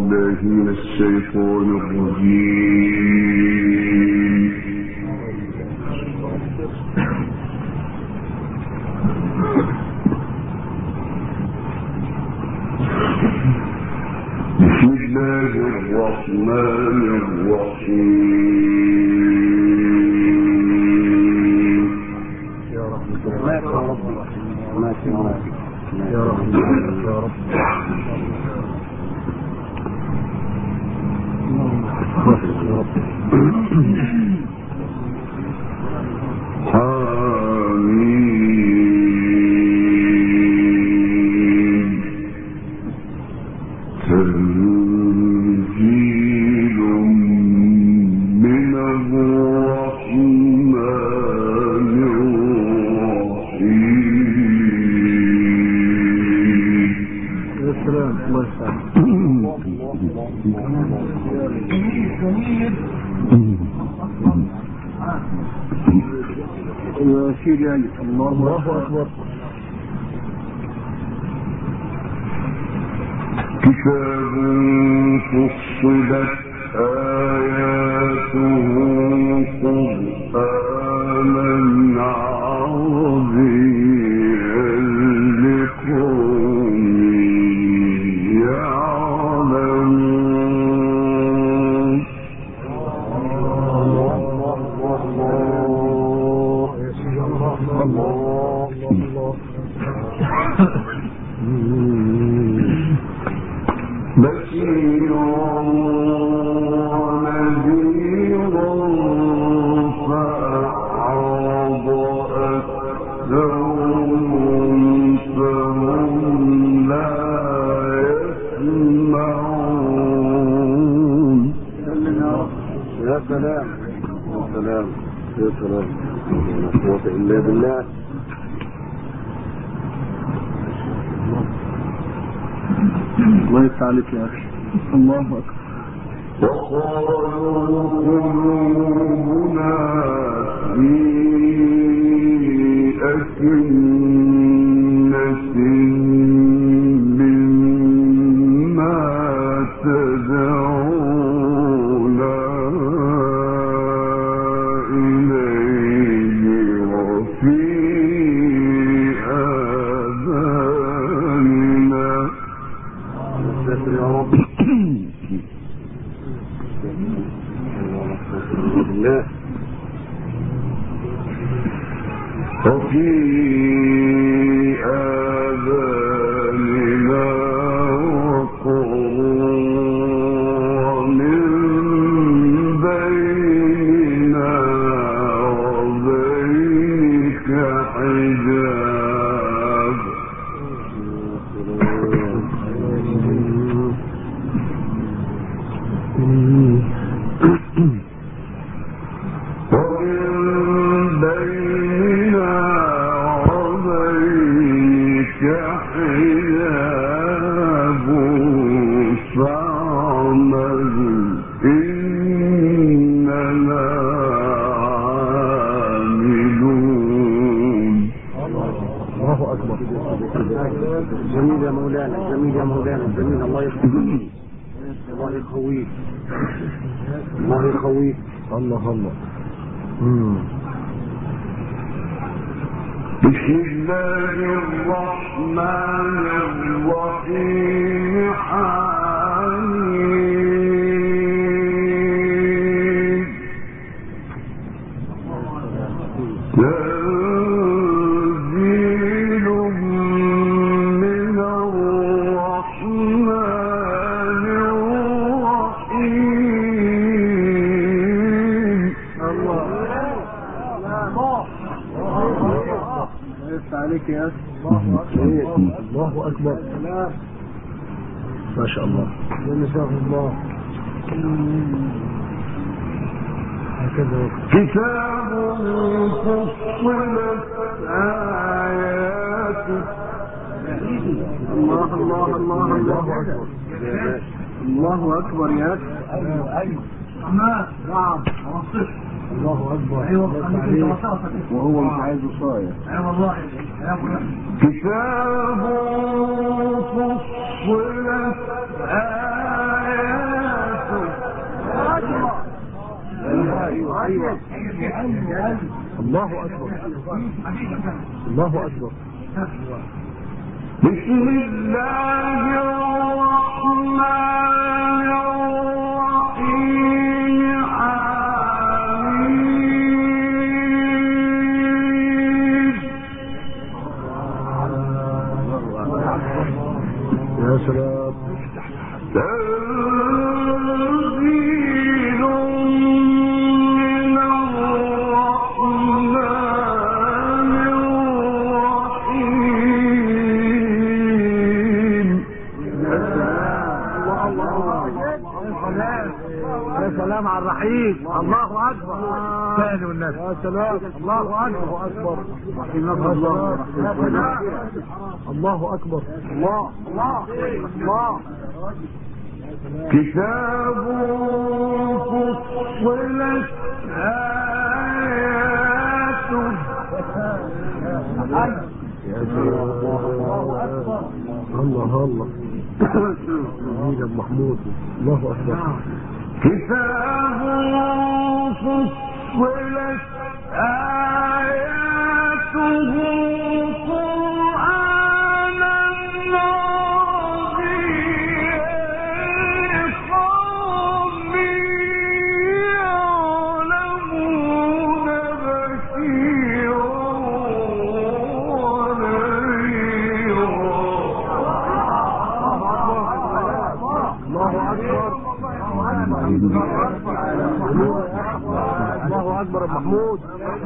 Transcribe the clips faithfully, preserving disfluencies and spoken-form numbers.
بالله من الشيطان الرجيم. بسم الله الرحمن الرحيم. يا رحمة الله يا رب ما في يا رحمة الله يا رب. حميم تنزيل من الرحمن الرحيم. يا سلام الله يسعدك. الله أكبر. كتاب فصلت آياته قرآنا عربيا لقوم يعلمون. بشيرا ونذيرا فأعرض أكثرهم فهم لا يسمعون. يا سلام يا سلام يا سلام. لا قوة إلا بالله. الله يسعدك يا أخي. الله أكبر. وقالوا قلوبنا في أكنة مما تدعونا إليه وفي آذاننا. يا رب الله. وفي آذاننا وقر ومن بيننا وبينك حجاب. جميل يا مولانا جميل يا مولانا جميل. الله يخليك. الله يقويك الله يقويك. الله الله. بسم الله الرحمن الرحيم. حميم تنزيل من الرحمن الرحيم. الله يفتح عليك يا أخي. الله أكبر. ما شاء الله ما شاء الله. كتاب فصلت آياته. الله الله الله الله أكبر. الله أكبر يا أخي. أيوه نعم الله أكبر. وهو مش عايز صاير. أي والله كتاب فصلت آياته الله أكبر الله أكبر. بسم الله الرحمن الرحيم. آمين. يا سلام. تنزيل من الرحمن الرحيم. يا سلام على الرحيم. الله أكبر. ثاني والناس. يا سلام. الله أكبر أكبر. الله أكبر. الله الله الله. كتاب فصلت آياته. يا سلام. الله الله. جميل محمود. الله أكبر. كتاب فصلت آياته قرآنا عربيا قوم يعلمون بشيرا الله أكبر محمود.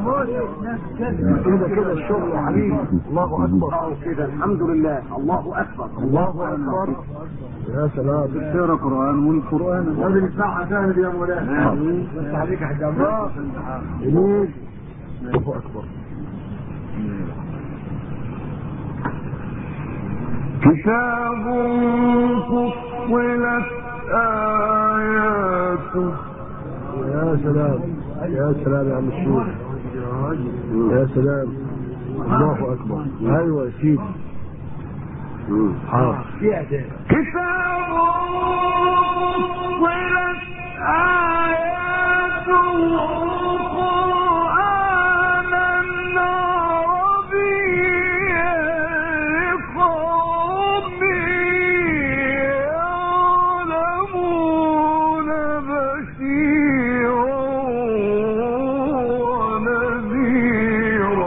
كده كده الشغل يا حبيبي. الله أكبر. كده الحمد لله. الله أكبر. الله أكبر. يا سلام. تقرا قرآن والقرآن لازم نسمعها شاهد يا مولانا. بس عليك يا حاج الله. الله أكبر. كتاب فصلت آياته. يا سلام. يا سلام يا عم الشيخ. يا سلام. الله أكبر. أيوة يا سيدي. حاضر. كتاب فصلت آياته قرآنا عربيا لقوم يعلمون بشيرا ونذيرا.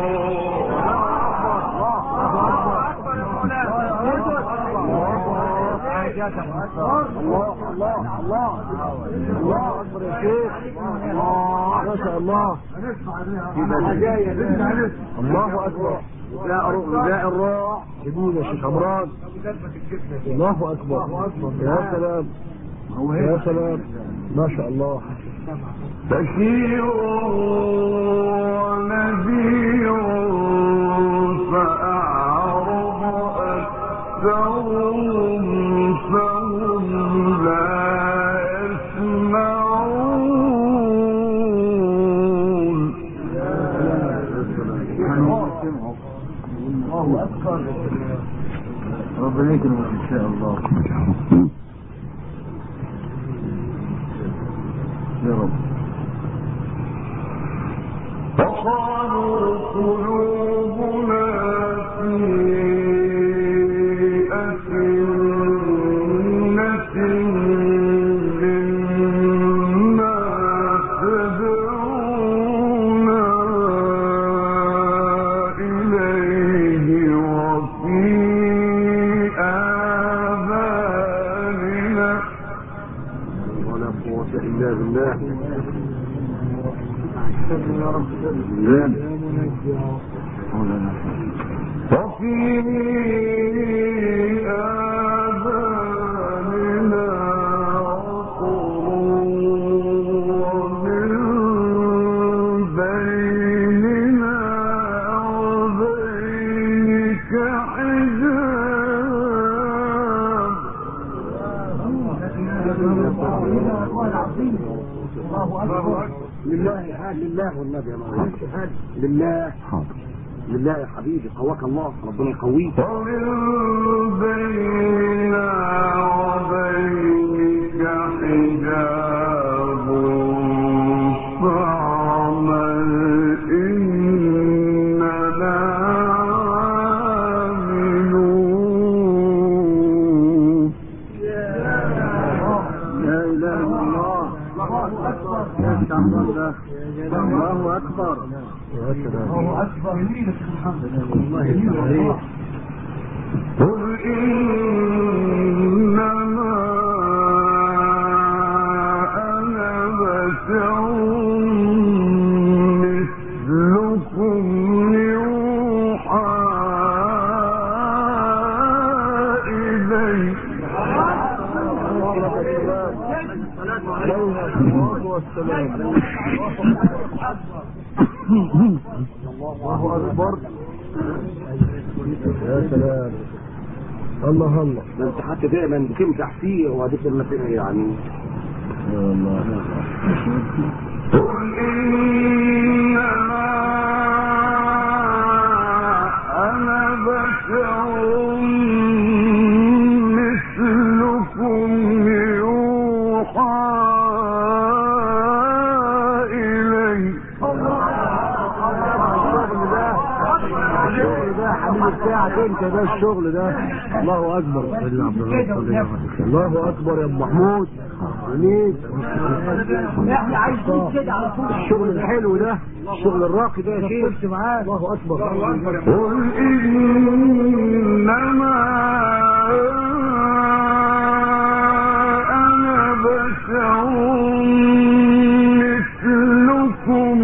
الله الله الله الله أكبر يا شيخ. ما شاء الله. الله أكبر. نداء الراع. جميل يا شيخ عمران. الله أكبر. يا سلام. يا سلام. ما شاء الله. بشير ونذير فأعرض أكثرهم فهم لا يسمعون. الله أكبر. ربنا يكرمك إن شاء الله يا رب. وقالوا قلوبنا في أكنة مما تدعونا إليه وفي آذاننا. ولا قوة إلا بالله. يا رب وفي آذاننا وقر ومن بيننا وبينك حجاب. الله أكبر. لله لله والنبي يا مولانا. لله. حاضر. لله يا حبيبي. قواك الله. ربنا يقويك. ومن بيننا وبينك حجاب فاعمل الله اكبر. الله اكبر. جميل الله يفتح عليك. قل انما انا بشر مثلكم يوحى الي. الله اكبر. يا سلام. الله الله. ده انت حتى دائما بتمدح فيه وهديك لما يعني الله. قل انما انا بشر مثلكم يوحى الي. الشغل ده حبيبي بتاعك انت، ده الشغل ده. الله اكبر. الله اكبر يا ابو محمود. جميل. احنا عايزين كده على طول. الشغل الحلو ده، الشغل الراقي ده يا شيخ. الله اكبر. قل انما انا بشر مثلكم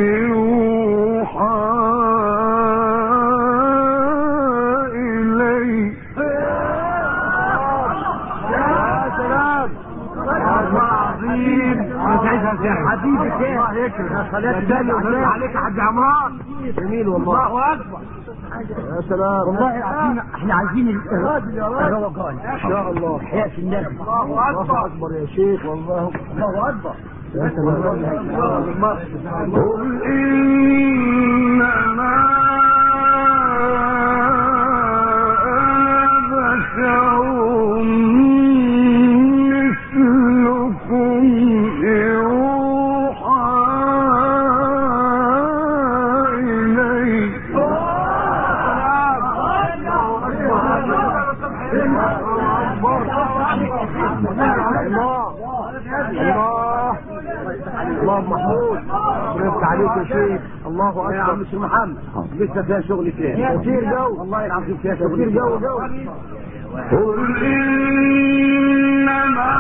يوحى الي. يا سلام. عظيم. حبيبي الله يكرمك. يا سلام عليك يا حاج عمران. جميل والله. الله اكبر. يا سلام. والله العظيم احنا عايزين الراجل يا راجل الروقان ان شاء الله. حياة النبي. الله اكبر يا شيخ. والله الله اكبر. يا سلام. قل انما انا بشر مثلكم يوحى الي. الله الله الله محمود. رفت عليك يا شيخ. الله اكبر. يا عم الشيخ محمد لسه فيها شغل فيها كتير جو. والله العظيم فيها كتير شغل جو جو. قل إنما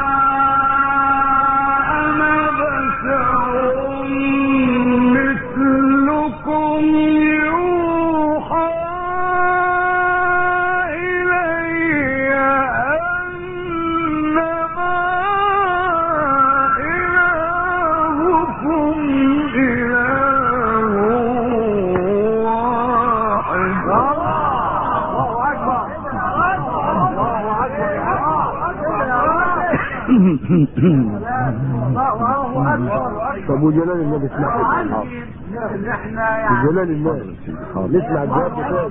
أنا بشر مثلكم يوحى إلي أنما إلهكم إله واحد. طب وجلال الله اسمع. جلال الله نسمع الجواب بتاعه.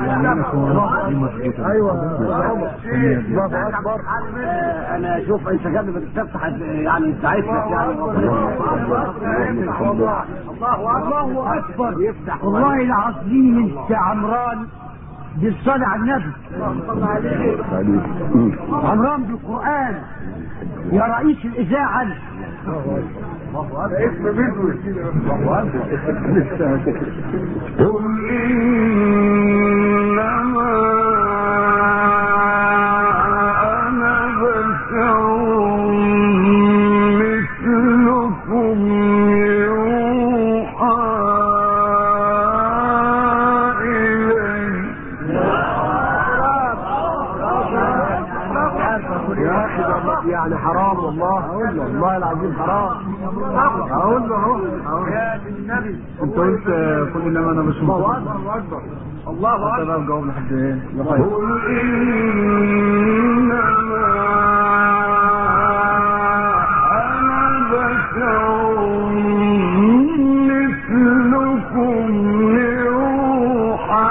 ايوه. الله اكبر. انا اشوف انت قبل ما تفتح يعني ساعتك يعني الله اكبر. والله العظيم انت عمران بالصلاة على النبي. عمران بالقرآن يا رئيس الإذاعة. اسم بدوي. قل إنما أنا بشر مثلكم يوحى إلي. يا اخي يعني حرام والله. والله العظيم حرام. اقول له اهو. يا النبي انت قلت قل انما انا مش الله اكبر. الله اكبر. تمام. جاوب لحد ايه؟ قل إنما أنا بشر مثلكم يوحى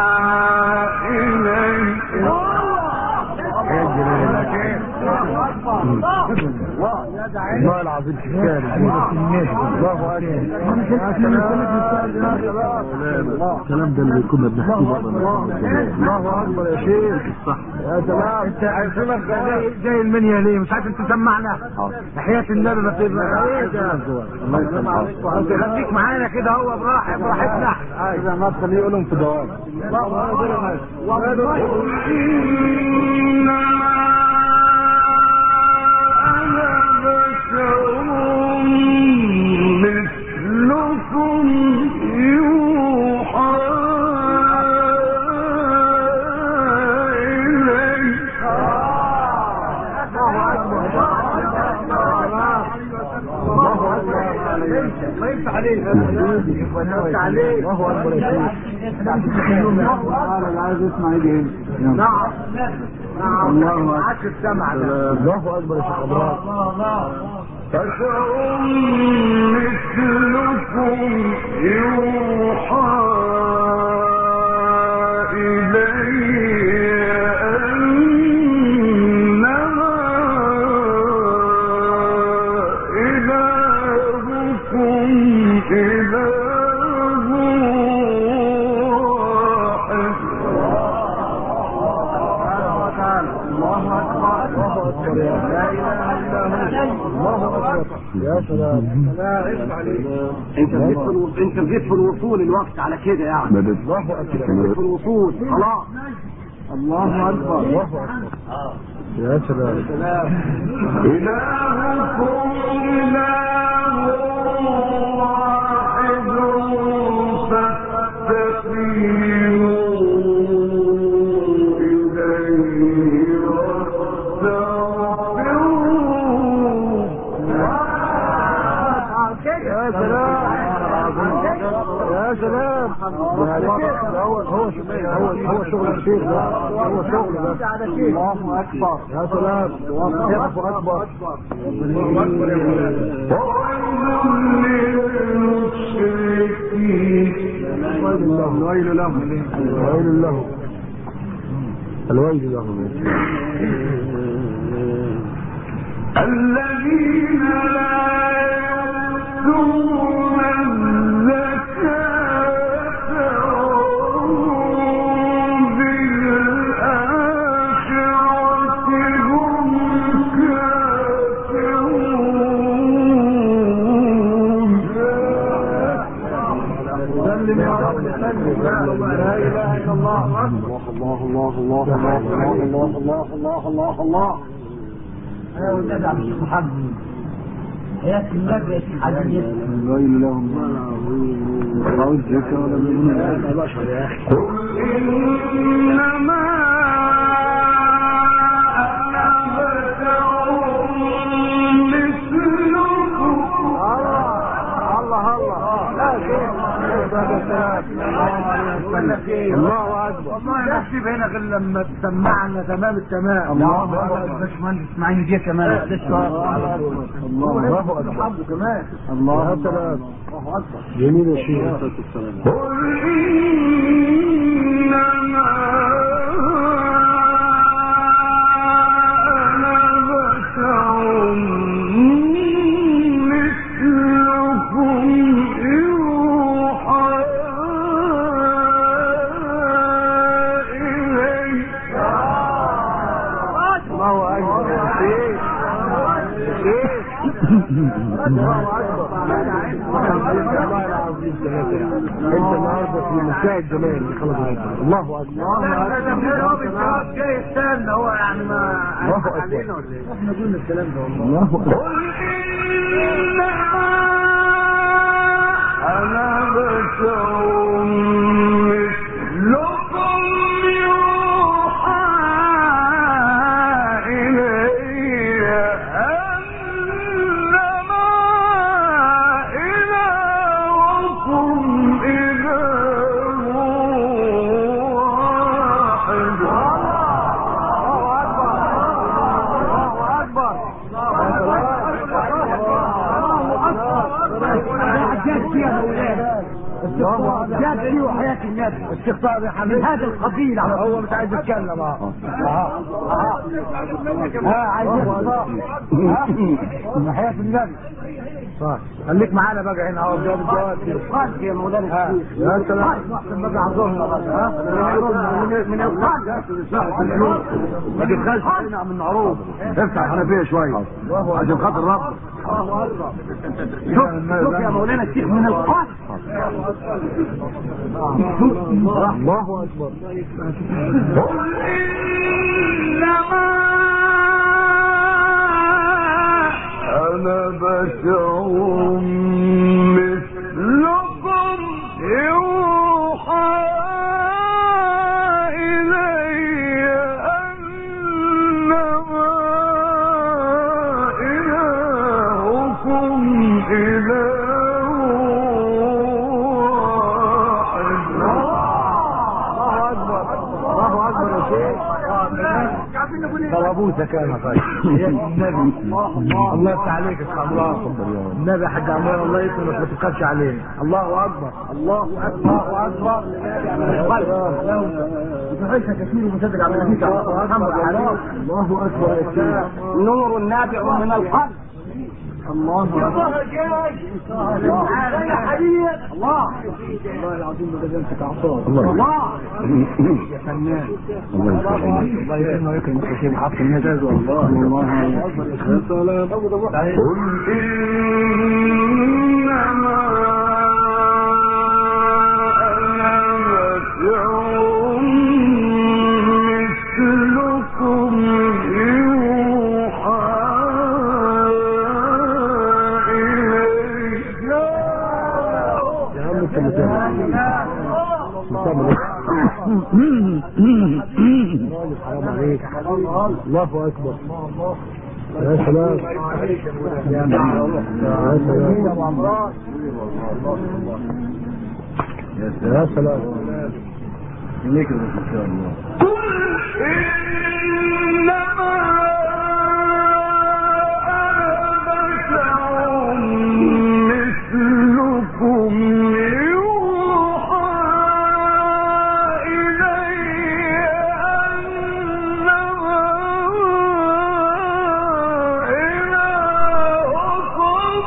إلي. الله العظيم شكال الله اكبر الكلام ده اللي كنا بنحكيه الله اكبر يا شيخ صح يا سلام. انت عايزينك جاي جاي المنيا ليه؟ مش عارف انت تسمعنا حياة النبي ما تبقى ايه ده؟ الله يسلمك خليك معانا كده هو براحه براحتنا. اذا ما تخليه يقولهم في دوام الله اكبر. الله اكبر يا شيخ. انا عايز اسمع يجي هنا. نعم نعم الله معاك السمع ده. الله اكبر يا شيخ ابراهيم. بشر مثلكم يوحى يا سلام. لا اسمع عليك. انت بديت في الوصول انت بديت في الوصول الوقت على كده يعني. الله اكبر في الوصول خلاص. الله اكبر الله اكبر. يا سلام. إلهكم إله واحد فاستقيموا يا سلام. هو هو هو شغل الشيخ ده هو شغل ده. الله اكبر يا سلام. الله اكبر الله اكبر الويل لهم الويل لهم الويل لهم الذين لا يؤتون لا اله الا الله. الله الله الله الله الله الله الله الله الله. ايوه والنبي عبد الشيخ محمد حياة النبي يا شيخ حبيبي. الويل لهم الله الزكاة ولا من بشر يا اخي. قل انما انا بشر مثلكم. الله الله الله. لا شيء الله اكبر. والله ما تسيب هنا غير لما تسمعنا تمام التمام. الله اكبر. باشمهندس اسماعيل جه كمان لسه. الله اكبر كمان. الله اكبر. الله اكبر. جميل يا شيخ. قل انما انا بشر الله اكبر. والله العظيم ثلاثة يعني. انت النهارده في منتهى الجمال اللي خلص الله اكبر. الله اكبر. جاي يستنى هو يعني ما علينا ولا ايه؟ احنا قلنا الكلام ده والله. الله اكبر. قل انما انا بشر النبي لي وحياة النبي الشيخ طارق يا حبيبي من هذا القبيل على هو مش عايز يتكلم اه اه اه عايز يطلع من حياة النبي صح خليك معانا بقى هنا اهو جواب الجواب القلب يا مولانا الشيخ يا سلام احسن بقى عذرنا ها من القلب ما تبخلش هنا من عروض افتح الحنفيه شويه عشان خاطر ربك شوف شوف يا مولانا الشيخ من القلب الله اكبر أنا بشر مثلكم يوحى إلي أنما إلهكم إله واحد. الله اكبر الله اكبر يا شيخ طلبوسه كان طيب يا النبي الله يفتح عليك يا الله النبي يا حاج عمار الله يكرمك ما تبخلش عليه الله اكبر الله اكبر الله اكبر بتعيشها كثير ومصدق على النبي محمد عليه الله اكبر يا شيخ نور نابع من القلب الله اكبر الله يا حبيبي الله والله العظيم ما جزمتك اعصاب الله يا فنان الله يكرمك الله يكرمك ويكرمك يا شيخ حق المجاز والله الله اكبر يا سلام قل إنما أنا بشر مثلكم يوحى إلي. يا عم انت متابع حرام عليك الله اكبر يا سلام يا سلام يا سلام ليك ان شاء الله إنما أنا بشر مثلكم يوحى إلي أنما إلهكم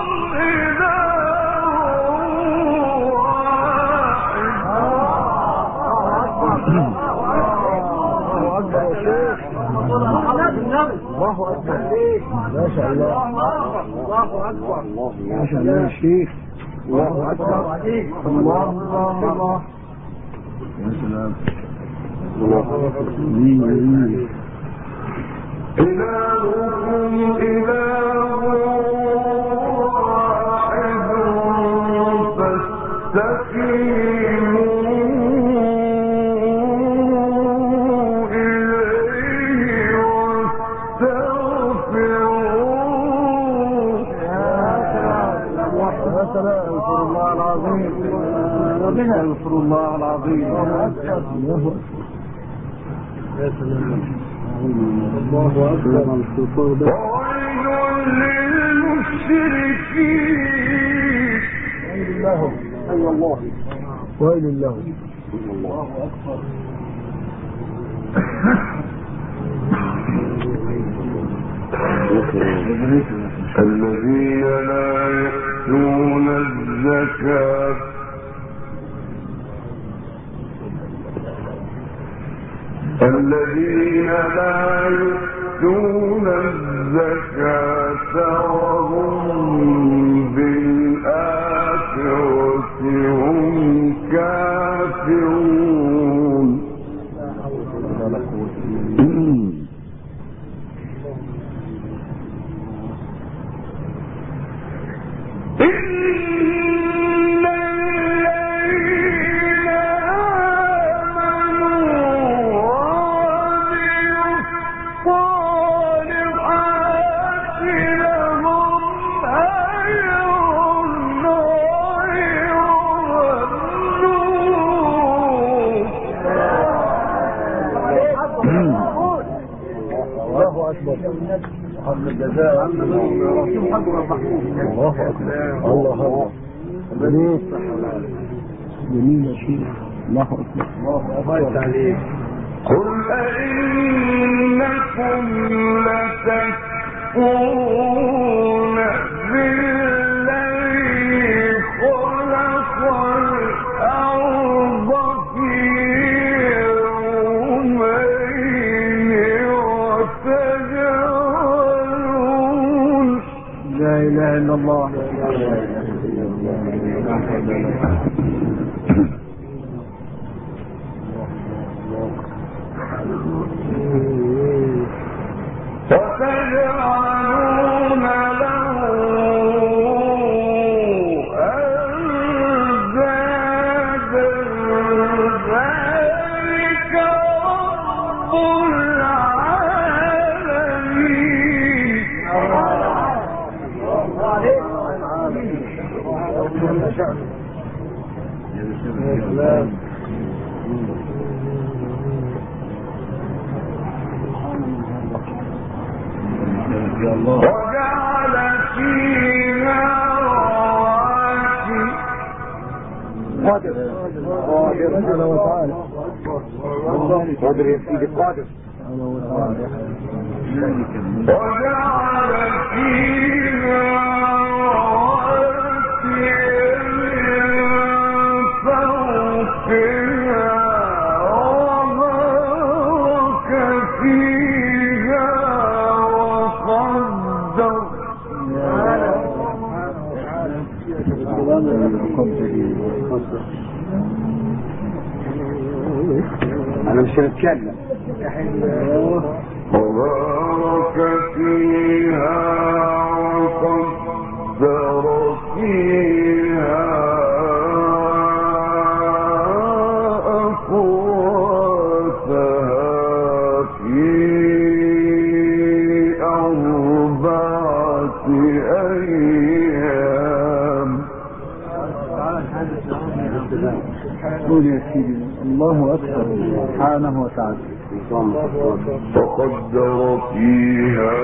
الله اكبر ما شاء الله الله اكبر ما شاء الله يا شيخ الله اكبر الله الله يا سلام الله إلهكم إله واحد فاستقيموا إليه واستغفروه. يا سلام اذكر الله العظيم اذكر الله العظيم يا سلام الله اكبر وويل للمشركين. ويل لهم اي الله ويل لهم الله اكبر الذين لا يؤتون الزكاة الذين لا يؤتون الزكاة وهم بالآخرة هم كافرون. إن الذين آمنوا وعملوا الصالحات لهم أجر غير ممنون. الله اكبر حق الجزاء الله اكبر الله اكبر جميل يا شيخ. الله أكبر. الله أكبر عليك. قل أئنكم لتكفرون بالذي خلق الأرض في يومين وتجعلون لا إله إلا الله. وتجعلون له أندادا ذلك رب العالمين. وجعل فيها رواسي قادر سبحانه وتعالى. قادر يا سيدي قادر. وجعل فيها رواسي من فوقها وبارك فيها وقدر أنا مش هتكلم. وبارك فيها وقدر فيها أقواتها في أربعة أيام. قول يا سيدي. الله أكبر سبحانه وتعالى. فقدر فيها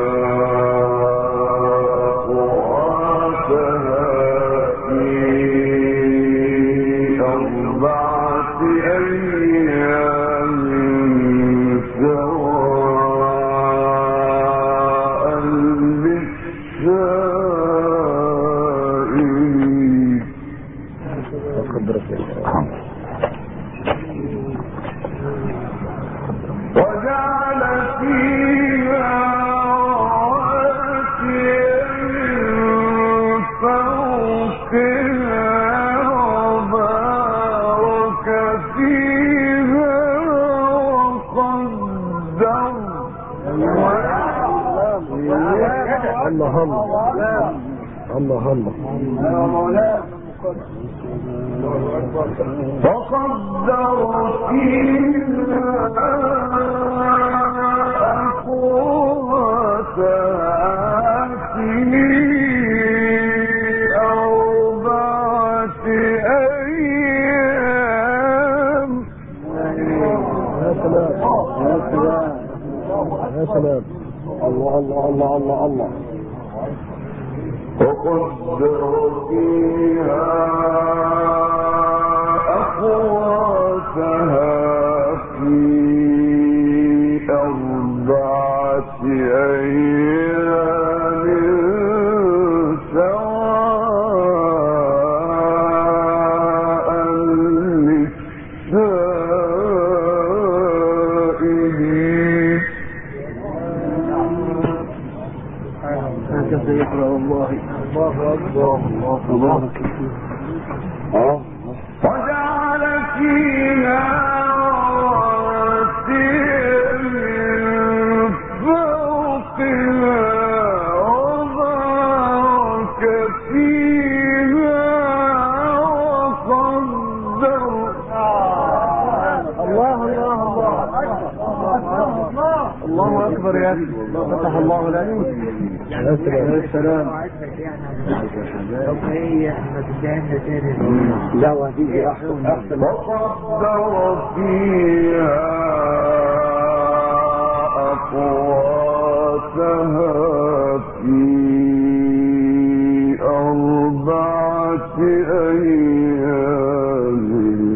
أقواتها في أربعة أيام سواء للسائلين. فقدر فيها وجعل فيها رواسي من فوقها وبارك فيها وقدر. الله الله الله الله. فقدر فيها أقواتها في أربعة أيام. يا سلام يا سلام يا سلام. الله الله الله الله الله. وقدر فيها أقواتها في أربعة أيام سواء للسائلين. هكذا يقرأ الله. الله أكبر. الله تبارك فيه. وجعل فيها رواسي من فوقها وبارك فيها وقدر. الله الله الله. الله أكبر يا أخي. فتح الله لك. يا سلام. لا وهديك أحسن أحسن. وقدر فيها أقواتها في أربعة أيام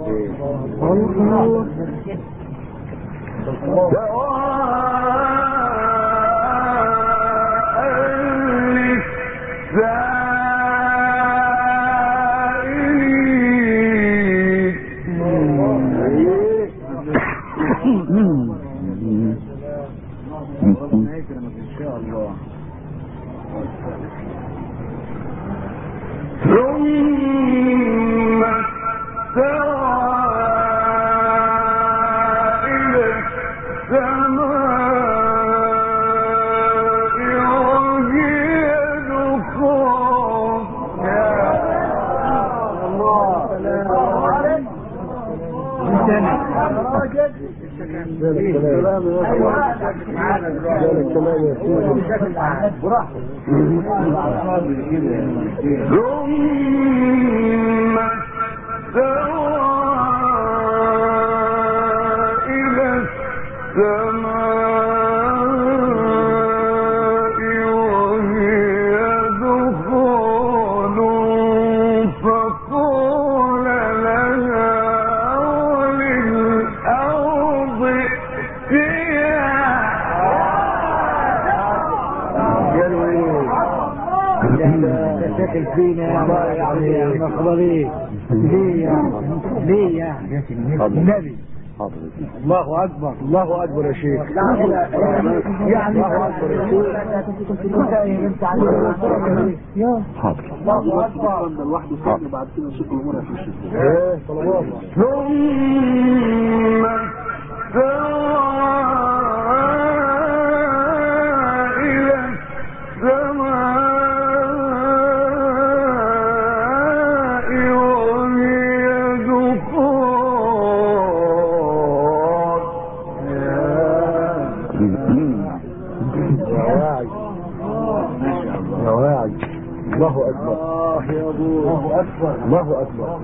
الله اكبر الله اكبر يا شيخ. يعني الله اكبر يا شيخ. حاضر. الله اكبر لوحده كده بعد كده نشوف الامور هتمشي ازاي. الله اكبر. الله يا ابو الله اكبر الله اكبر.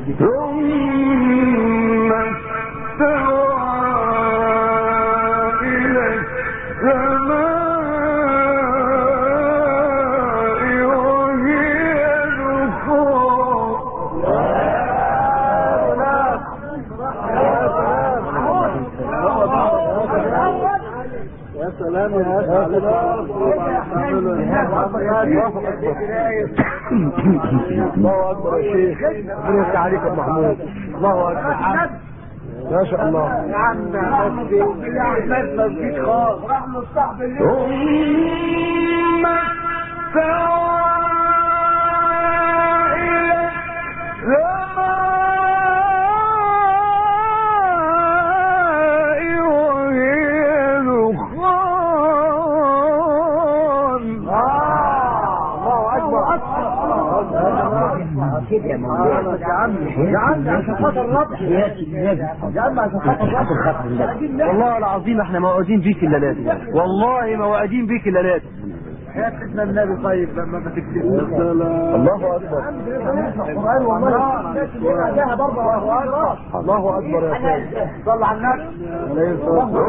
ثم استوى الى السماء وهي دخان. يا سلام يا سلام. الله اكبر يا شيخ. ربنا عليك يا محمود. الله اكبر ما شاء الله. يا عم يا احمد ما فيش خالص. راح له الصاحب اليوم. ثم استوى يا مولانا يا عم يا عم عشان خاطر الربح يا يا عم عشان خاطر الربح. والله العظيم احنا موعودين بيك الليلات والله موعودين بيك الليلات يا سيدنا النبي. طيب لما ما تكتبوش الله اكبر القران والله الناس اللي لها برضه الله اكبر الله اكبر يا سيدي. صل على النبي عليه الصلاه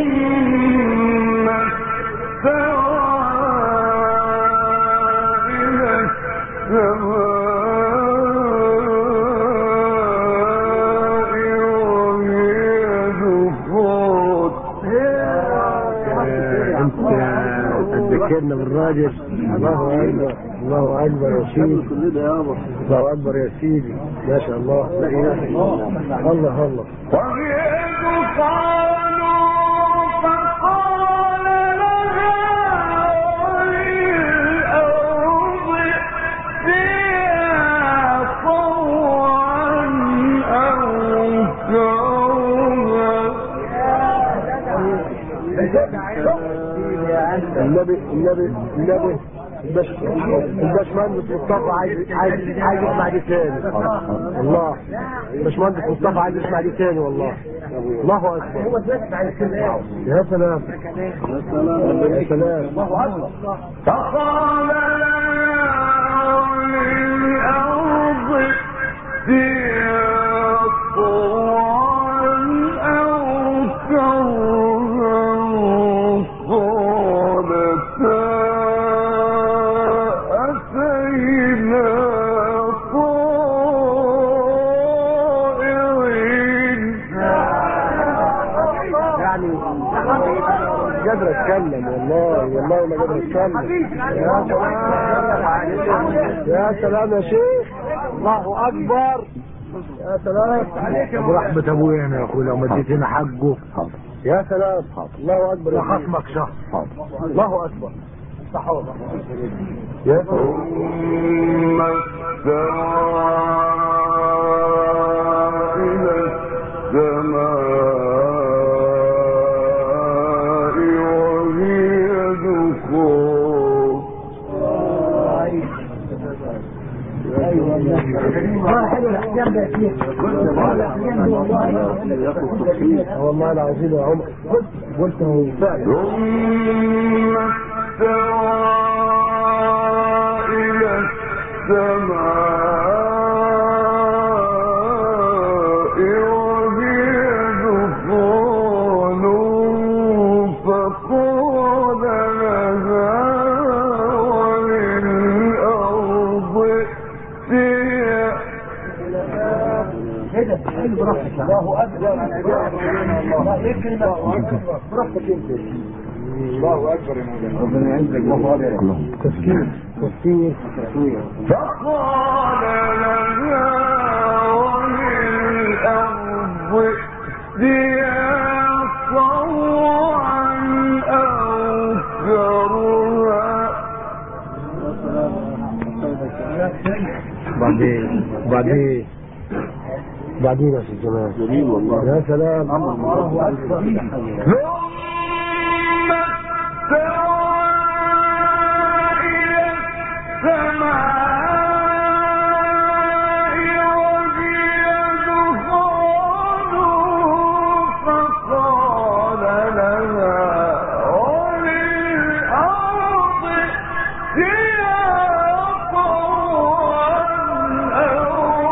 والسلام. ذكرنا بالراجل. الله اكبر الله اكبر يا سيدي. الله اكبر يا سيدي ما شاء الله. لا اله الا الله. الله الله. النبي النبي النبي الباشمهندس مصطفى عايز عايز عايز يسمع دي تاني. الله الباشمهندس مصطفى عايز يسمع دي تاني والله. الله اكبر يا سلام يا سلام يا سلام. الله اكبر. فقال للارض قادر اتكلم والله والله ما قادر اتكلم. يا سلام يا سلام يا شيخ، الله اكبر. يا سلام برحمة ابويا انا يا اخوي لو ما اديتنا حقه. يا سلام الله اكبر يا خصمك شهر. الله اكبر صحوه يا ثم استوى إلى السماء وهي دخان. والله العظيم يا عمر قلت هو فعلا. ثم استوى إلى السماء وهي دخان فقال لها وللأرض ائتيا. الله اكبر. الله يكرمك برحمتك انت. الله اكبر يا مولانا. ربنا يعزك. الله اكبر. تفكير تفكير تسوير. فقال لها وللأرض ائتيا طوعا أو كرها. بعدين بعدين بعدين يا سيدي جمال. جميل والله. يا سلام الله اكبر. ثم استوى إلى السماء وهي دخان فقال لها وللأرض ائتيا طوعا أو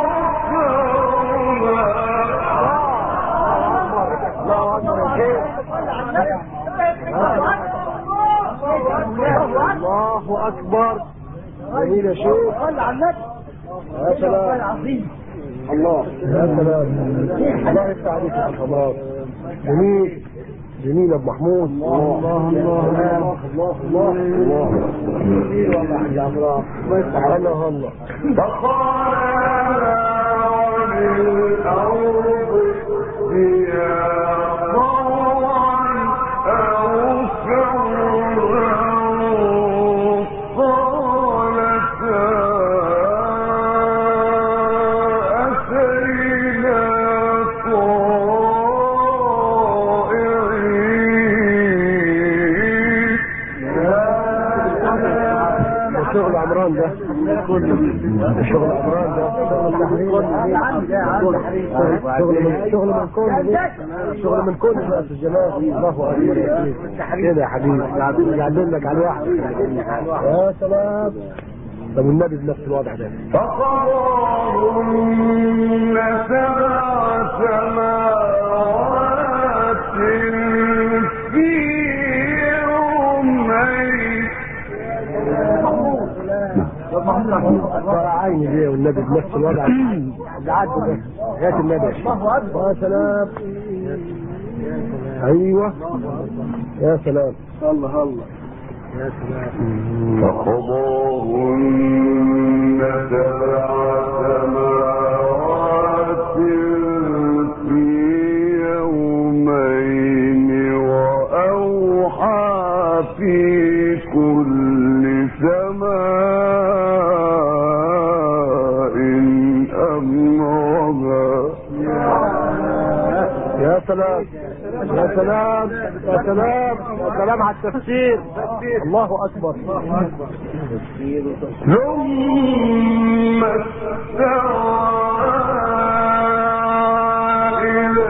الله اكبر. جميل يا شيخ. يا سلام الله يا سلام. الله يفتح عليك يا حضرات. جميل جميل يا ابو محمود. الله الله الله الله الله الله جميل والله يا حضرات. الله يفتح عليك. الله الله. فقال وللأرض ائتيا طوعا أو كرها قالتا أتينا طائعين. شغل عمران ده شغل عمران ده شغل من شغل من كل شغل من كل ناس الجماعة. الله اكبر كده يا حبيبي قاعدين لك على الواحد. يا سلام. طب والنبي بنفس الوضع ده. فقضاهن سبع سماوات في يومين. عيني دي والنبي بنفس الوضع قعد ده غاية النبي. يا سلام. ايوه يا سلام. الله الله يا سلام. فقضاهن سبع سماوات في يومين وأوحى في كل سماء أمرها. يا سلام يا سلام يا سلام يا سلام على التفسير. الله اكبر. ثم استوى إلى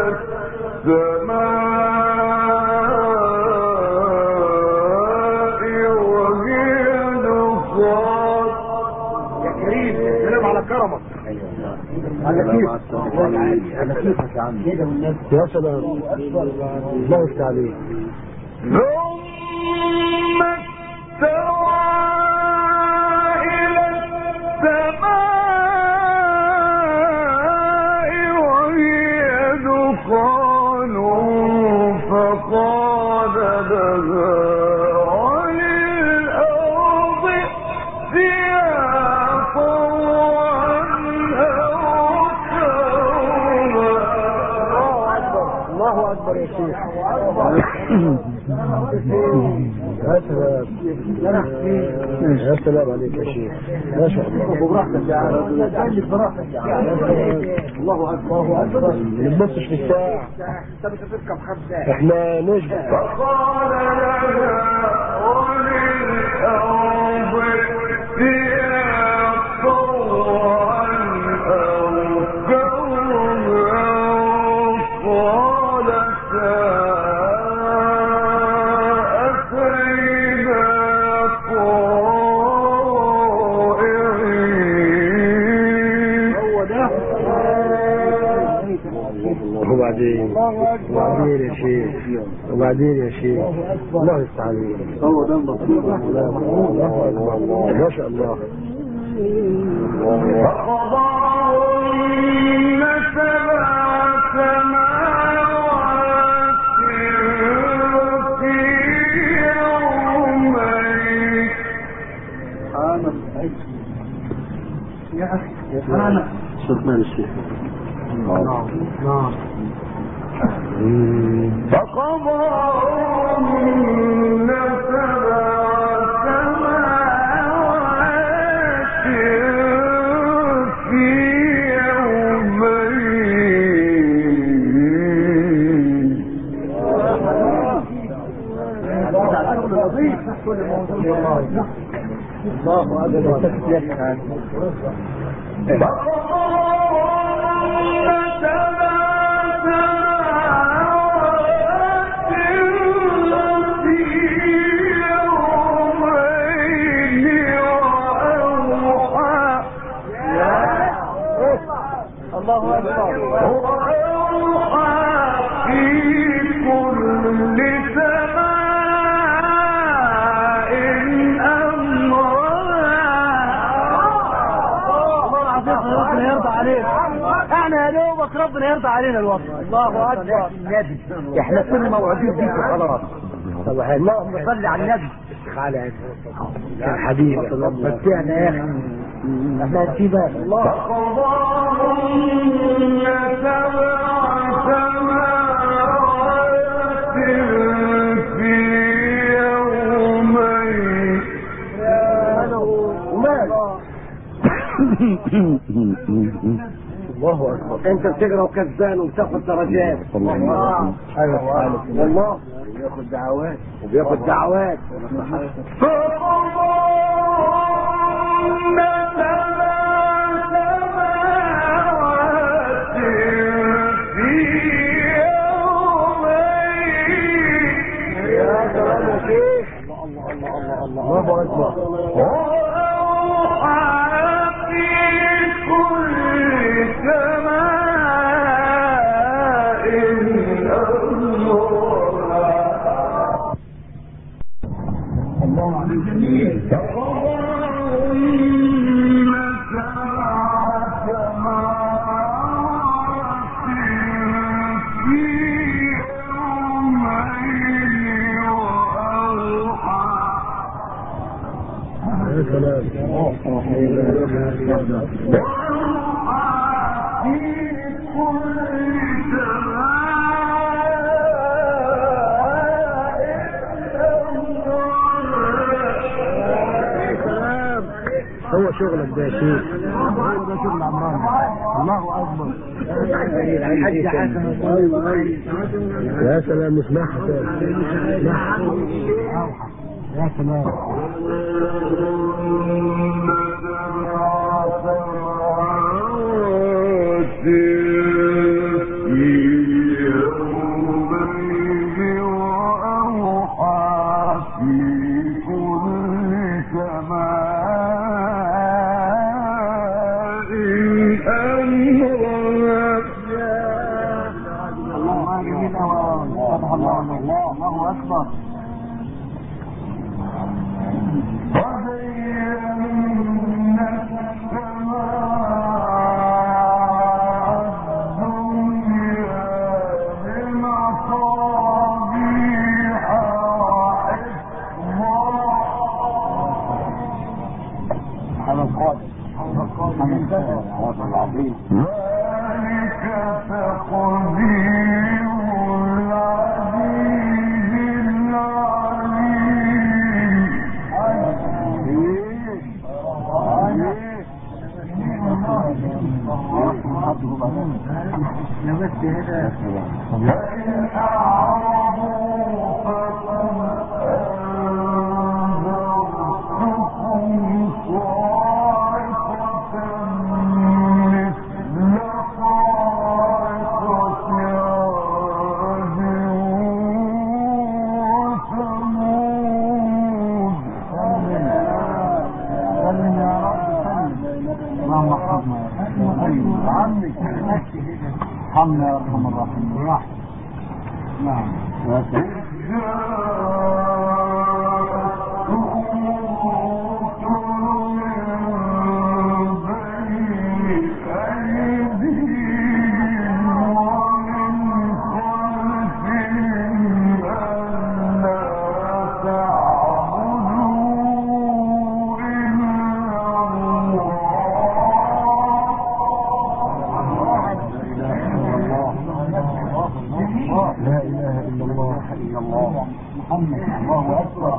السماء وهي دخان. يا كريم سلام على كرمك. على كيف على كيفك يا عم. يا سلام الله يفتح عليك. ثم استوى إلى السماء وهي دخان فقال لها اكبر يا شيخ. يا سلام يا سلام عليك يا شيخ، ما شاء الله. براحتك يا عم، براحتك يا عم. الله اكبر الله اكبر. ما نبصش في الساعه، انت مش هتركب خمسه، احنا نشبع. فقال لها وللأرض ائتيا طوعا أو كرها قالتا أتينا طائعين. وبعدين وبعدين يا شيخ وبعدين يا شيخ الله يفتح عليك. هو ده المطلوب. ما شاء الله. فقضاهن سبع سماوات في يومين. يا أخي يا أخي سلطان الشيخ. نعم نعم. فقضاهن سبع سماوات في يومين. الله أكبر. وأوحى في كل سماء أمرها. ربنا يرضى عليك، احنا يا دوبك ربنا يرضى علينا الوقت. الله اكبر. النبي احنا كنا موعودين بيك خلاص. اللهم صل على النبي. على كان حبيبي متعنا يا اخي، احنا نسيبها. الله فقضاهن سبع سماوات في يومين. الله اكبر. انت بتقرا وكذبان وبتاخد درجات. الله ايوه والله بياخد دعوات وبياخد دعوات. فقضاهن سبع سماوات في يومين. يا سلام يا شيخ. الله الله الله الله اكبر. وأوحى في كل سماء أمرها. الله عليك. فقضاهن سبع سماوات في يومين وأوحى. يا سلام. هو شغلك ده يا شيخ، هو ده شغل عمران. الله اكبر. يا سلام اسمعها يا سلام. الله اكبر. ذلك تقدير يا بس هنا فإن أعرضوا فقل أنذرتكم صاعقة مثل صاعقة عاد وثمود. سلم يا رب سلم. اللهم ارحمنا يا عمي ارحمنا يا ارحم الراحمين. نعم لا إله إلا الله إلا الله محمد الله أكبر.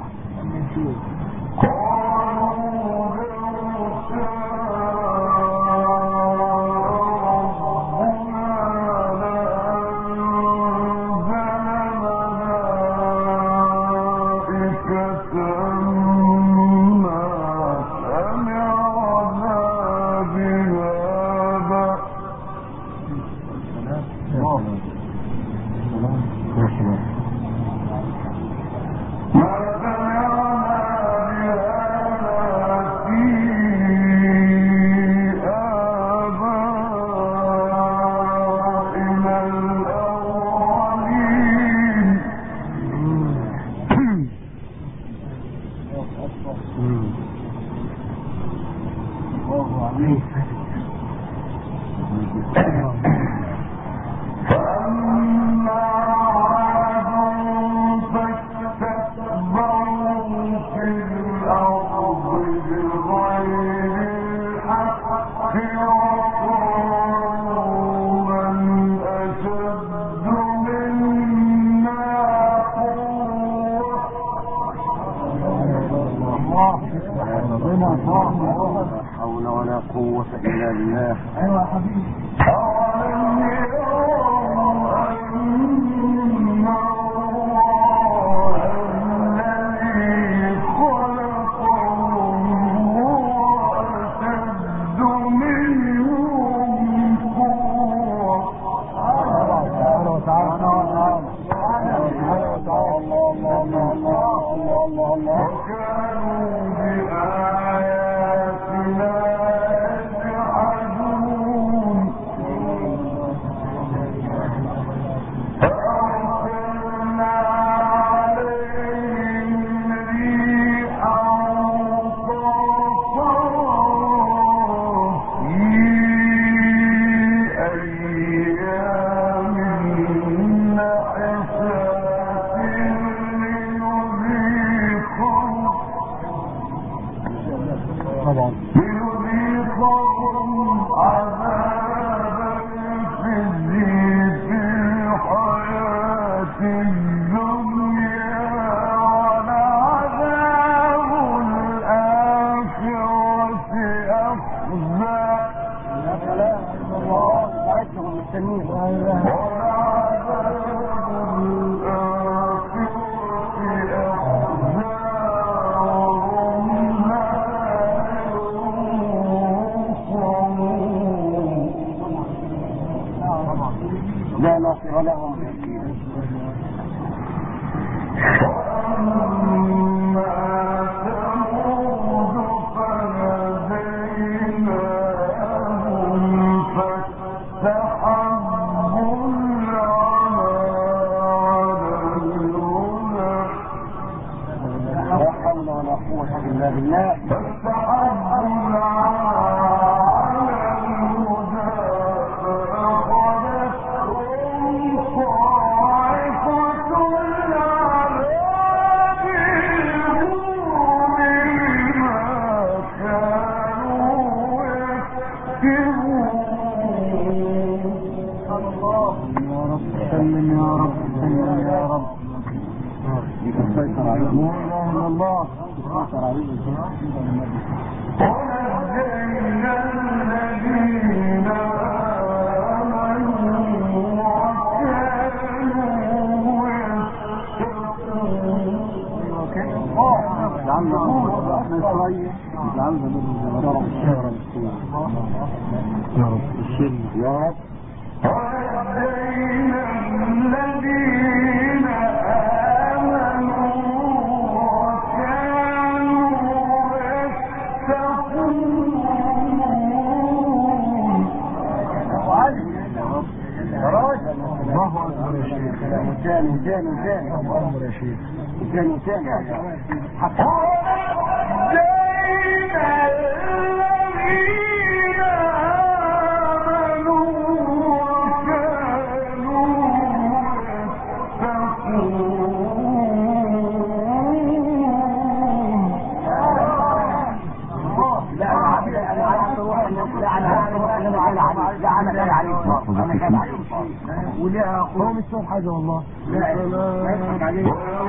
لا ناصر لهم ونجينا الذين اجعلنا منهم يا رب يا رب يا رب الشيل يا رب. وَنَجَّيْنَا الَّذِينَ آمَنُوا وَكَانُوا يَتَّقُونَ. الله اكبر يا شيخ. وتاني وتاني وتاني الله اكبر يا شيخ. وتاني وتاني حتى ولا هو مش فاهم حاجه والله. لا لا يضحك عليك.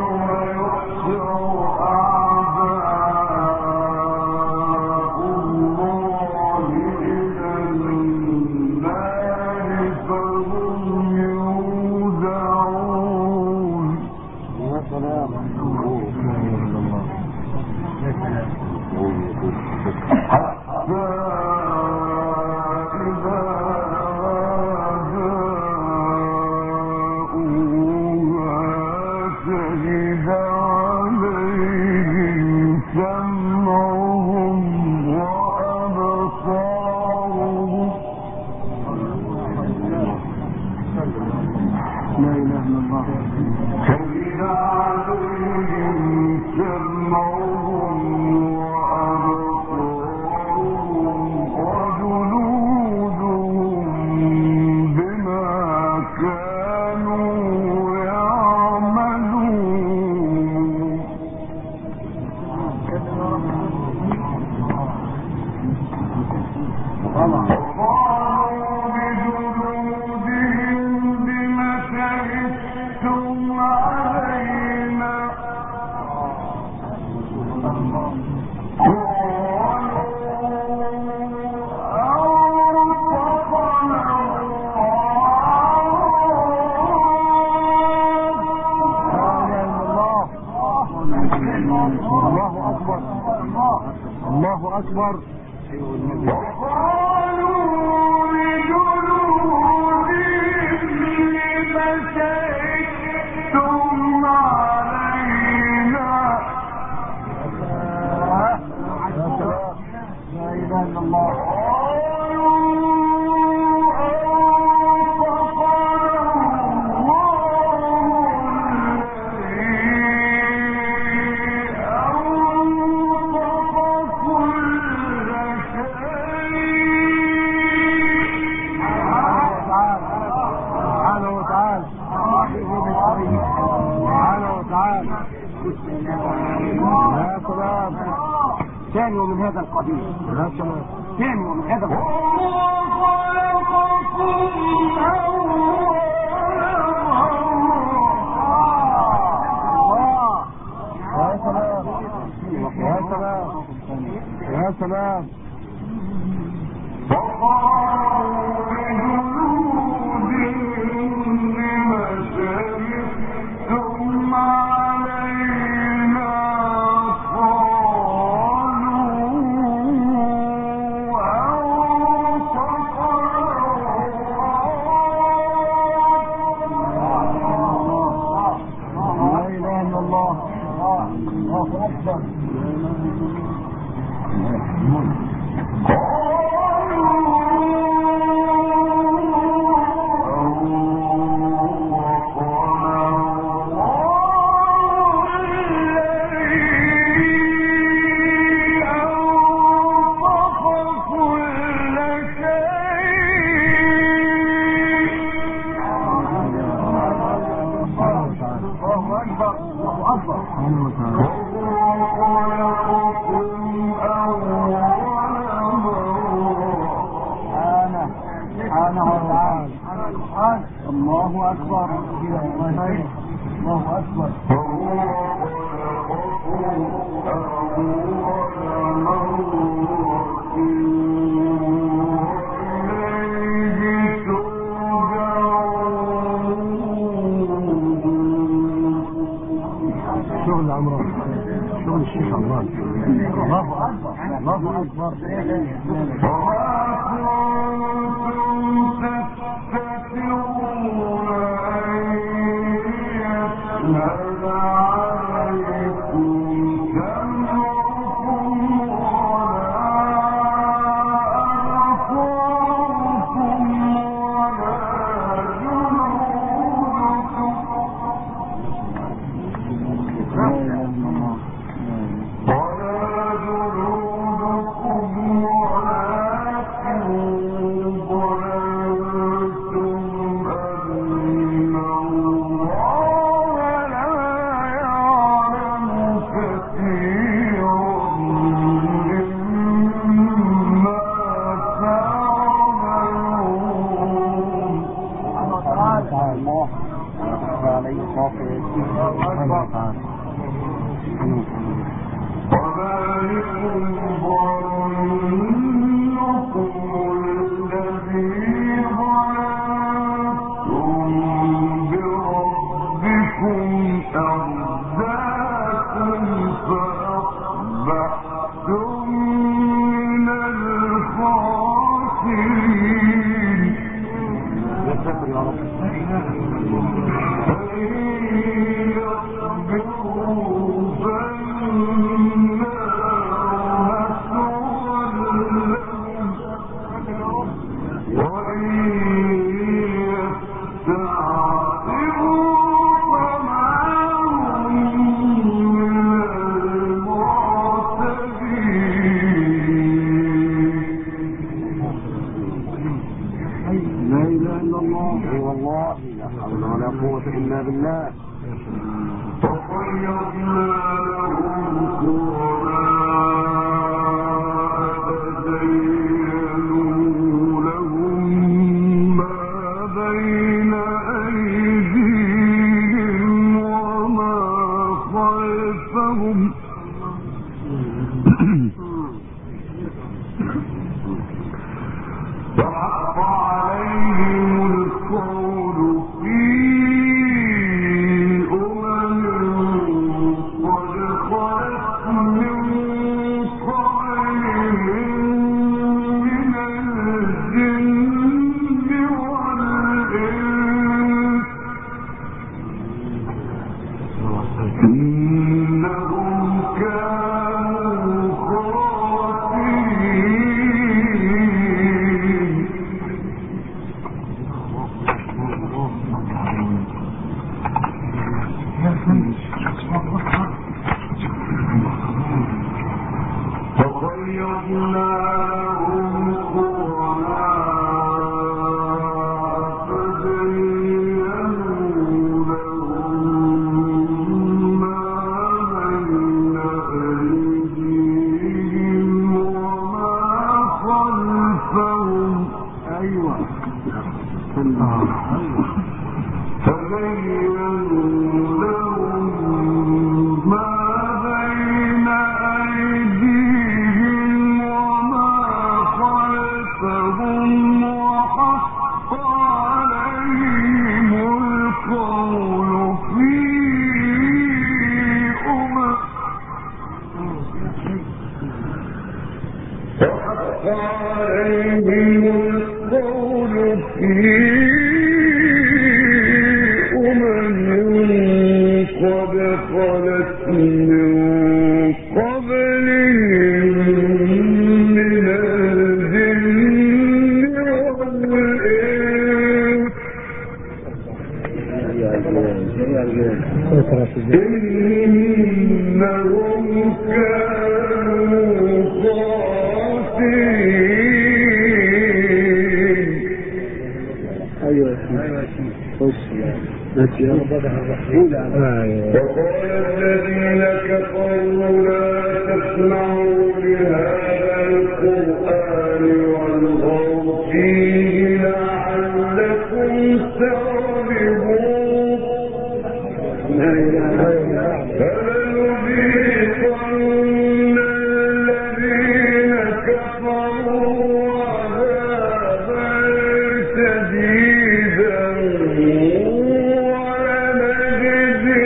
يا سلام. لا اله الا الله. شهد عليهم سمعهم وأبصارهم وجلودهم بما كانوا يعملون. الله اكبر الله اكبر. وقالوا لجلودهم لم شهدتم علينا. لا اله الا الله. يا سلام. ثاني ومن هذا القبيل. يا سلام. ثاني ومن هذا القبيل. يا سلام يا سلام يا سلام. الله أكبر الله أكبر. شغل عمران شغل الشيخ عمران. الله أكبر. الله أكبر.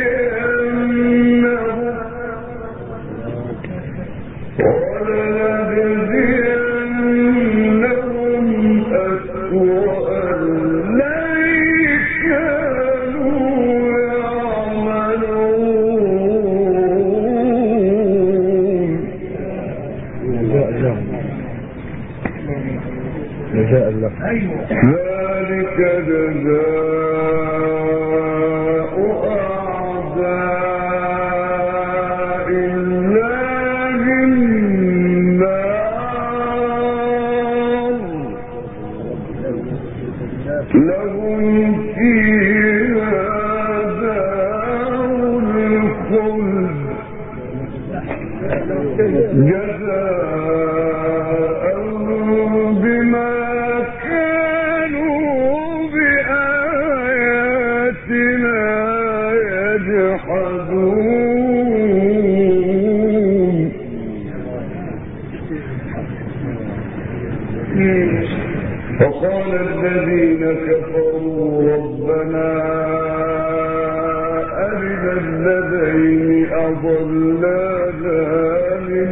وَلَنَجْزِيَنَّهُمْ ذلك جزاء أعداء الله النار لهم فيها دار الخلد جزاء بما كانوا بآياتنا يجحدون وقال الذين كفروا ربنا أرنا الذين أضلانا من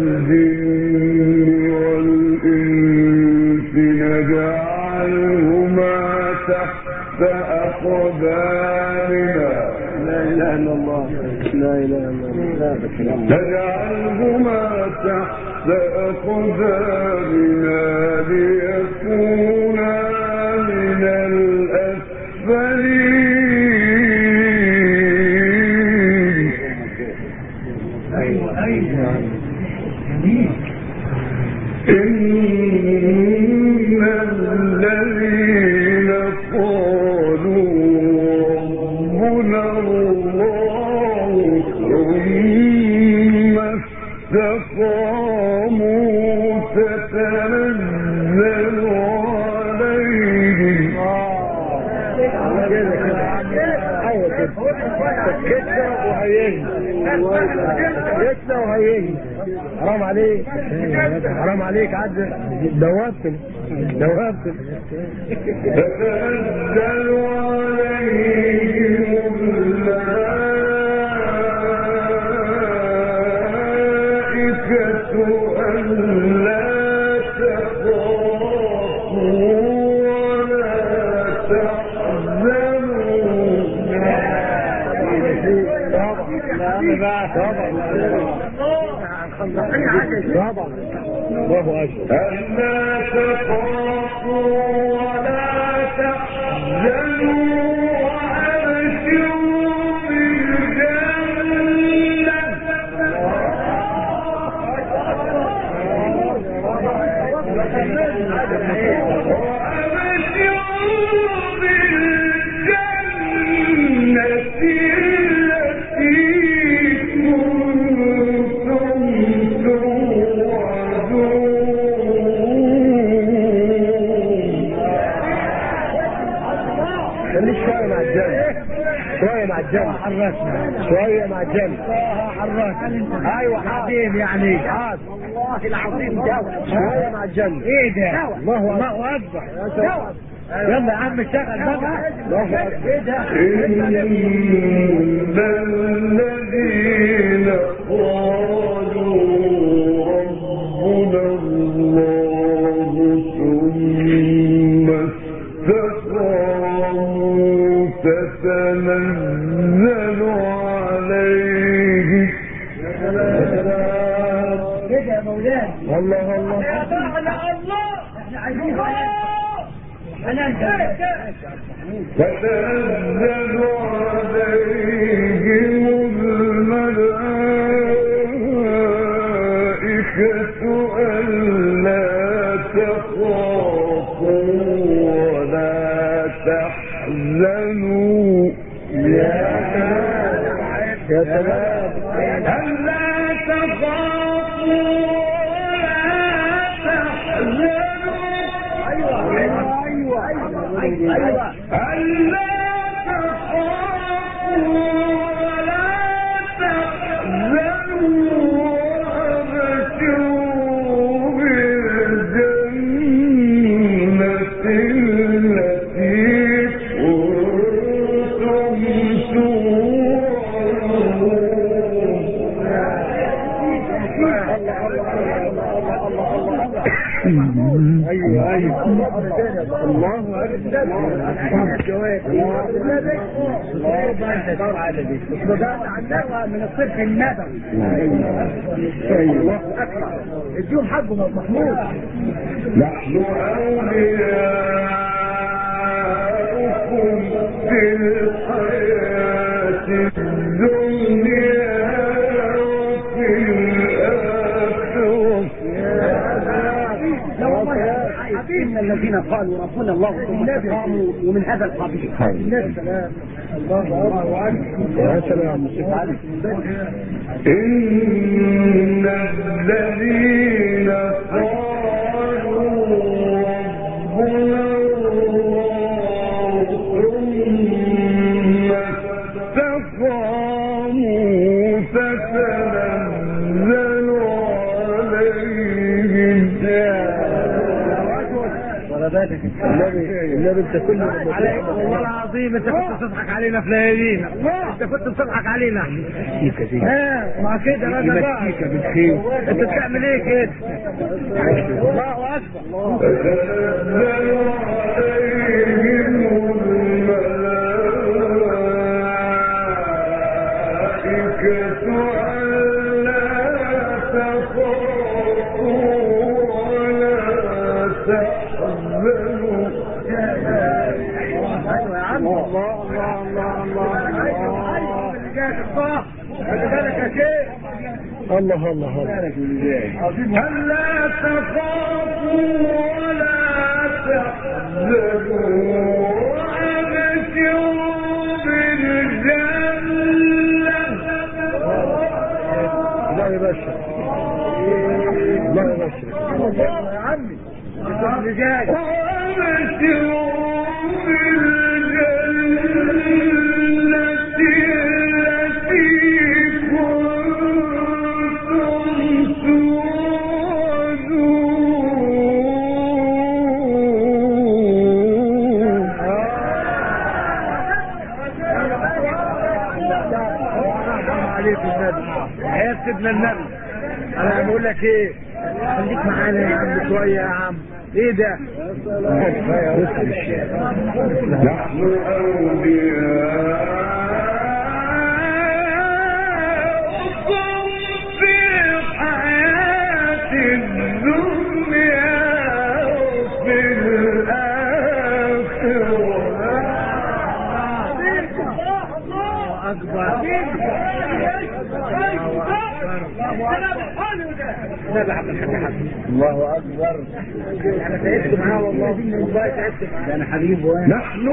الجن والإنس نجعلهما تحت أقدامنا لا إله إلا الله لا إله إلا الله نجعلهما تحت أقدامنا ليكونا من الأسفلين أيوة أيوة جميل إن الذين قالوا ربنا الله ثم استقاموا تتنزل عليهم جتنا وهيجي جتنا وهيجي حرام عليك حرام عليك عد دوابتنا دوابتنا تتنزل عليهم الملائكة ألا تخافوا ولا تحزنوا طبعا الله أكبر ألا تخافوا ولا تحزنوا وأبشروا بالجنة وأبشروا بالجنة التي كنتم خليك شوية مع الجنة شوية مع الجنة شوية مع الجنة ايوه حبيبي يعني حاضر والله العظيم دواء شوية مع الجنة ايه ده الله اكبر يلا يا عم اشتغل بقى الله اكبر ايه ده إن الذين قالوا ربنا الله ثم استقاموا تتنزل عليهم كده يا مولانا الله الله يا الله احنا عايزين تتنزل عليهم الملائكة ألا تخافوا ولا تحزنوا يا سلام يا سلام ألا تخافوا ولا تحزنوا ايوه ايوه ايوه ألا تخافوا ولا تحزنوا وأبشروا بالجنة التي كنتم توعدون. ايوه ايوه الله اكبر بدأنا عنها من الصرف النبوي الله اكبر اديهم حقهم يا محمود نحن أولياؤكم الحياة الدنيا وفي الآخرة. إن الذين قالوا ربنا الله ثم استقاموا ومن هذا القبيل. الله إن الذين قالوا ربنا الله ثم استقاموا تتنزل عليهم النبي انت كل والله العظيم انت كنت بتضحك علينا في ليالينا، انت كنت بتضحك علينا. ها مع كده انا بقى انت بتعمل ايه كده؟ الله اكبر. تتنزل عليهم الملائكة ألا تخافوا ولا تحزنوا. الله الله الله الله الله الله الله ألا تخافوا ولا تحزنوا وأبشروا بالجنة. الله يبشر الله يبشر يا عمي اللي جاي. وأبشروا بالجنة التي سيدنا النبي انا بقول لك ايه، خليك معانا يا عم شويه يا عم. ايه ده؟ نحن أولياؤكم في الحياة الدنيا وفي الآخرة. الله أكبر. الله أكبر. أنا تعبت معاه والله والله تعبت معاه. أنا حبيبه. نحن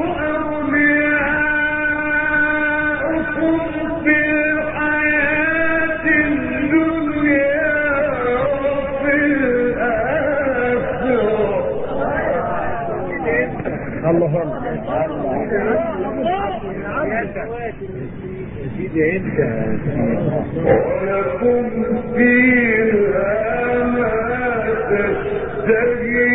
أولياؤكم في الحياة الدنيا وفي الآخرة. الله سيدي انت ولكم فيها ما تشتهي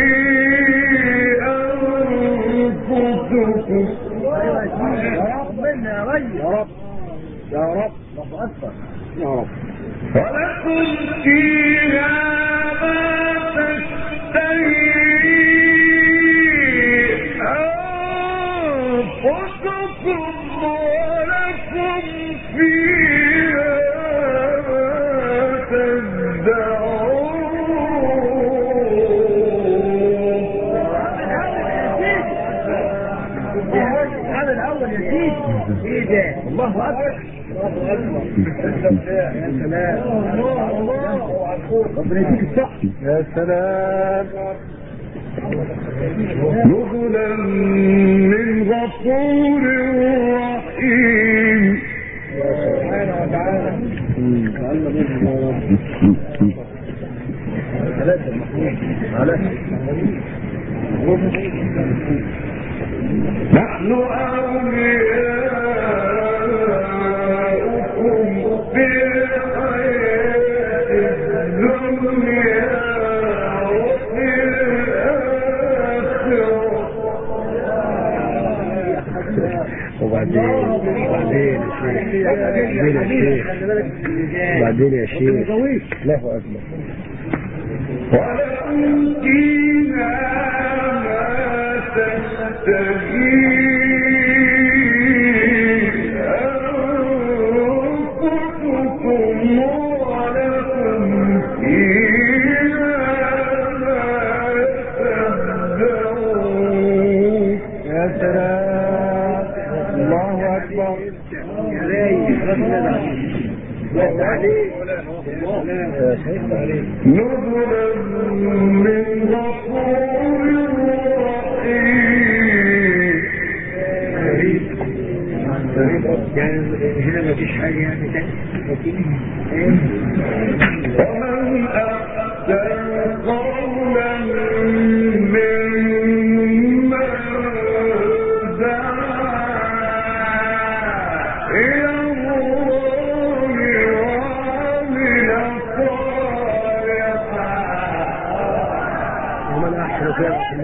أنفسكم. يا رب منا يا رب يا رب يا رب الله أكبر يا رب. ولكم فيها ما تشتهي أنفسكم ولكم فيها ما تدعون. هذا الأول يا سيدي. إيه ده؟ الله أكبر الله أكبر. يا سلام الله الله ربنا يديك الصح. يا سلام. نزلا من غفور رحيم. سبحانه وتعالى. نحن أولياؤكم في الحياة الدنيا وفي الآخرة. وبعدين وبعدين يا شيخ وبعدين يا شيخ الله أكبر. ولكم فيها ما تشتهي أنفسكم ولكم فيها ما تدعون. يا سلام نزلا من غفور رحيم. يعني هنا ما فيش حاجة يعني ومن أحسن قولا ممن دعا إلى الله وعمل صالحا. ومن أحسن قولا ممن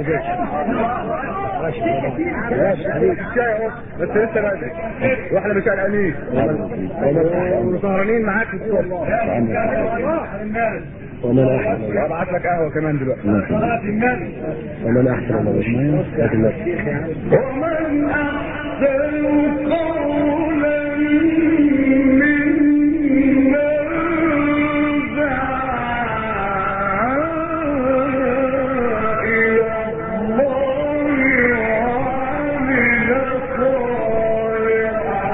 بس لسه راجع واحنا مش قلقانين وسهرانين معاك في الصبح. ومن أحسن وابعت لك قهوه كمان دلوقتي. ومن أحسن ومن أحسن قولا ممن دعا إلى الله وعمل صالحا.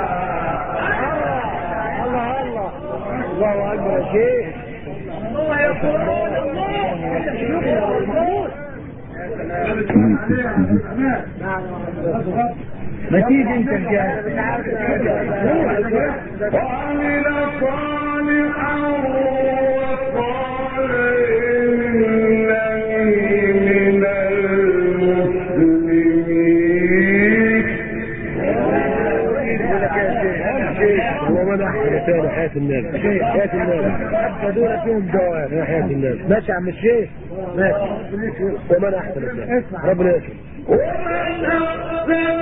الله الله الله أكبر يا شيخ. ما تيجي انت وعمل صالحا وقال إنني من المسلمين. ومن أحسن ثاني حياة الناس حياة الناس حتى دول فيهم جواب يا حياة الناس. ماشي يا عم الشيخ ماشي. ومن أحسن الناس ربنا يكرم. ومن أحسن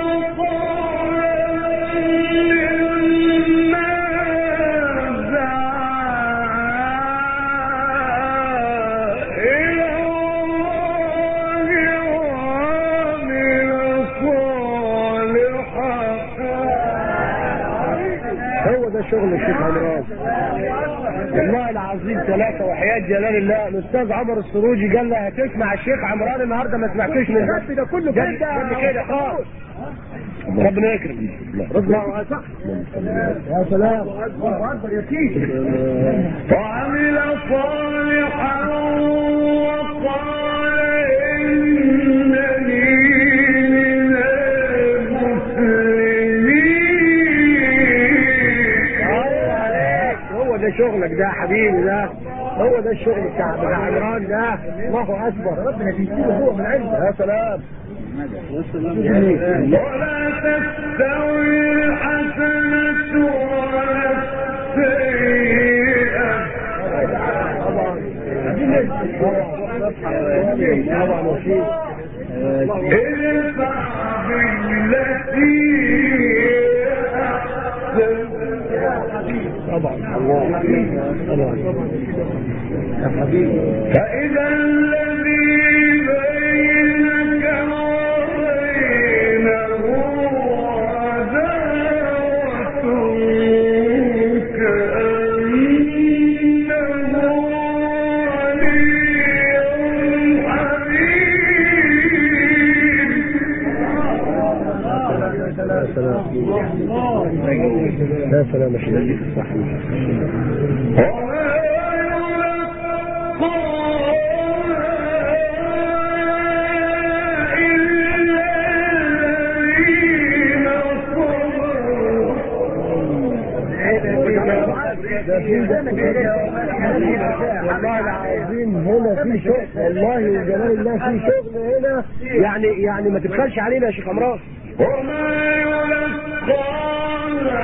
شغل الشيخ عمران والله العظيم ثلاثة وحياة جلال الله. الأستاذ عمر السروجي قال لها هتسمع الشيخ عمران النهارده ما سمعتوش من الرب ده كله كده كده خالص. ربنا يكرم. ربنا يا سلام. الله أكبر يا سيدي. وعمل صالحا وقال إنني من هو ده شغلك ده يا حبيبي. ده هو ده الشغل بتاع بتاع عمران ده. الله اكبر. ربنا بيسيبه هو من عنده. يا سلام. ولا تستوي الحسنة ولا السيئة طبعا طبعا وشيء ادفع بالتي طبعا الله طبعا يا حبيبي. فإذا الذي بينك وبينه عداوة كأنه ولي حميم. يا سلام يا شيخ صح. والله العظيم هنا في شغل والله وجلال الله في شغل هنا يعني يعني ما تبخلش علينا يا شيخ عمران. وما يلقاها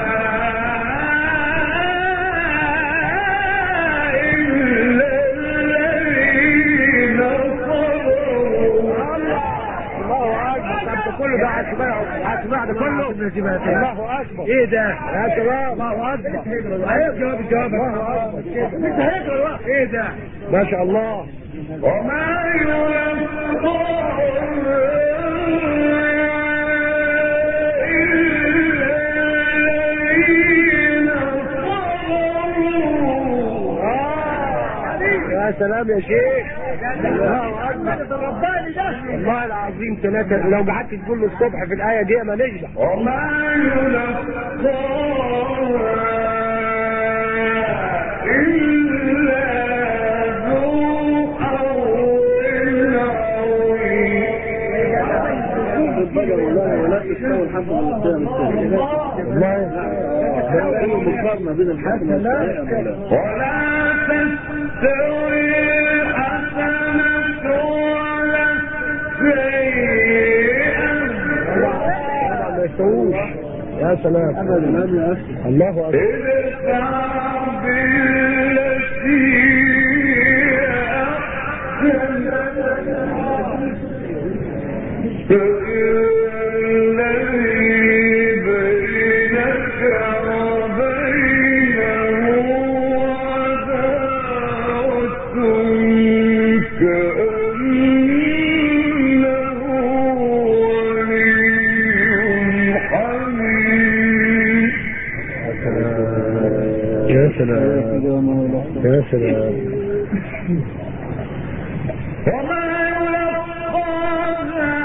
إلا الذين صبروا. الله اكبر. انت كله ده هتسمعه هتسمع ده كله. الله اكبر. ايه ده يا شباب. الله اكبر. جواب الجواب. الله اكبر. انت هيقرا ايه ده ما شاء الله. وما يلقاها يا سلام يا شيخ. الله اكبر. والله العظيم ثلاثة لو قعدت تقول له الصبح في الآية دي ما نشبع. وما يلقاها إلا ذو حول عظيم. ولا تستوي الحبة والقدام والله هو مقارنة بين الحسنة والسيئة ولا تستوي الحسنة ولا السيئة ما يستووش. يا سلام أبدا الله أكبر. ادفع بالتي أحسن يا سلام يا سلام. وما يلقاها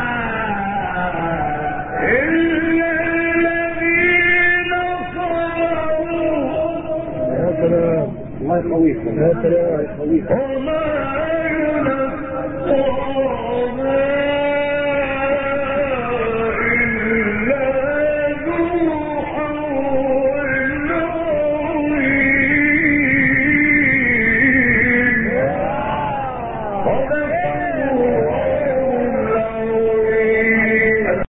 إلا الذين صبروا. يا سلام الله يقويك. يا سلام وما يلقاها